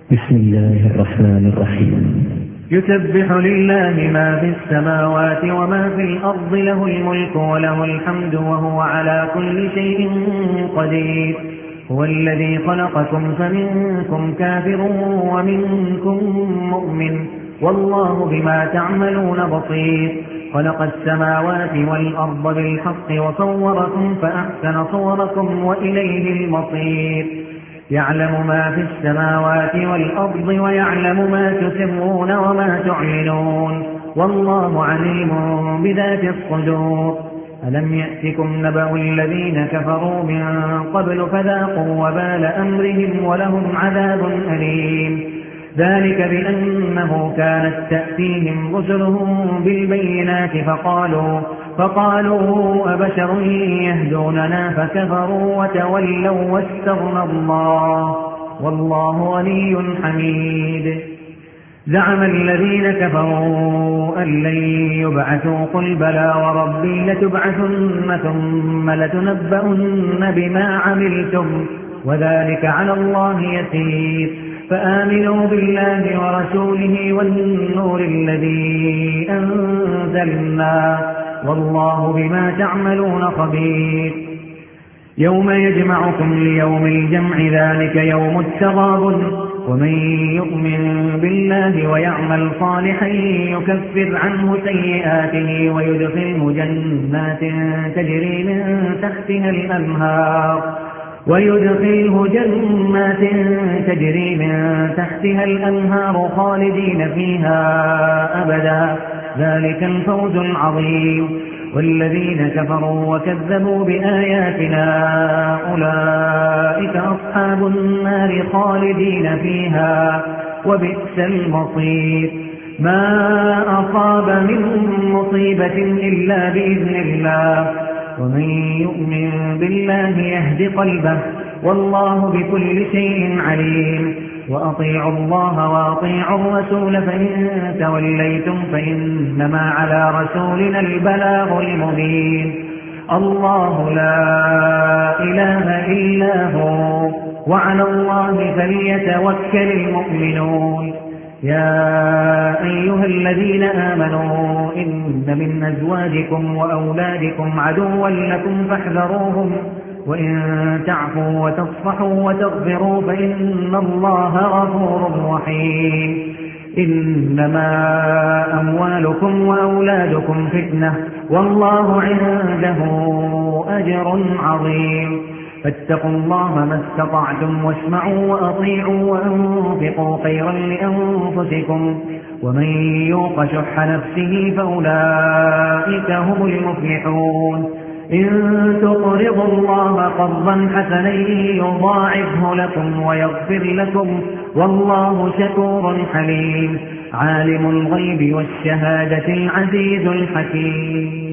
بسم الله الرحمن الرحيم. يسبح لله ما في السماوات وما في الأرض، له الملك وله الحمد وهو على كل شيء قدير. هو الذي خلقكم فمنكم كافر ومنكم مؤمن، والله بما تعملون بصير. خلق السماوات والأرض بالحق وصوركم فأحسن صوركم وإليه المصير. يعلم ما في السماوات والأرض ويعلم ما تسرون وما تعلنون، والله عليم بذات الصدور. ألم يأتكم نبأ الذين كفروا من قبل فذاقوا وبال أمرهم ولهم عذاب أليم. ذلك بأنه كانت تأتيهم رسلهم بالبينات فقالوا أبشر يهدوننا فكفروا وتولوا واستغنى الله والله غني حميد. زعم الذين كفروا أن لن يبعثوا، قل بلى وربي لتبعثن ثم لتنبؤن بما عملتم وذلك على الله يسير. فآمنوا بالله ورسوله والنور الذي أنزلنا، والله بما تعملون خبير. يوم يجمعكم ليوم الجمع، ذلك يوم التغابن. ومن يؤمن بالله ويعمل صالحا يكفر عنه سيئاته ويدخله جنات تجري من تحتها الأنهار خالدين فيها أبدا، ذلك الفوز العظيم. والذين كفروا وكذبوا بآياتنا أولئك أصحاب النار خالدين فيها وبئس المصير. ما أصاب من مصيبة إلا بإذن الله، ومن يؤمن بالله يهد قلبه، والله بكل شيء عليم. وأطيعوا الله وأطيعوا الرسول، فإن توليتم فإنما على رسولنا البلاغ المبين. الله لا إله إلا هو، وعلى الله فليتوكل المؤمنون. يا أيها الذين آمنوا إن من أزواجكم وأولادكم عدوا لكم فاحذروهم، وإن تعفوا وتصفحوا وتغفروا فإن الله غفور رحيم. إنما أموالكم وأولادكم فتنة، والله عنده أجر عظيم. فاتقوا الله ما استطعتم واسمعوا وأطيعوا وأنفقوا خيرا لأنفسكم، ومن يوق شح نفسه فأولئك هم المفلحون. إن تقرضوا الله قرضا حسنا يضاعفه لكم ويغفر لكم، والله شكور حليم. عالم الغيب والشهادة العزيز الحكيم.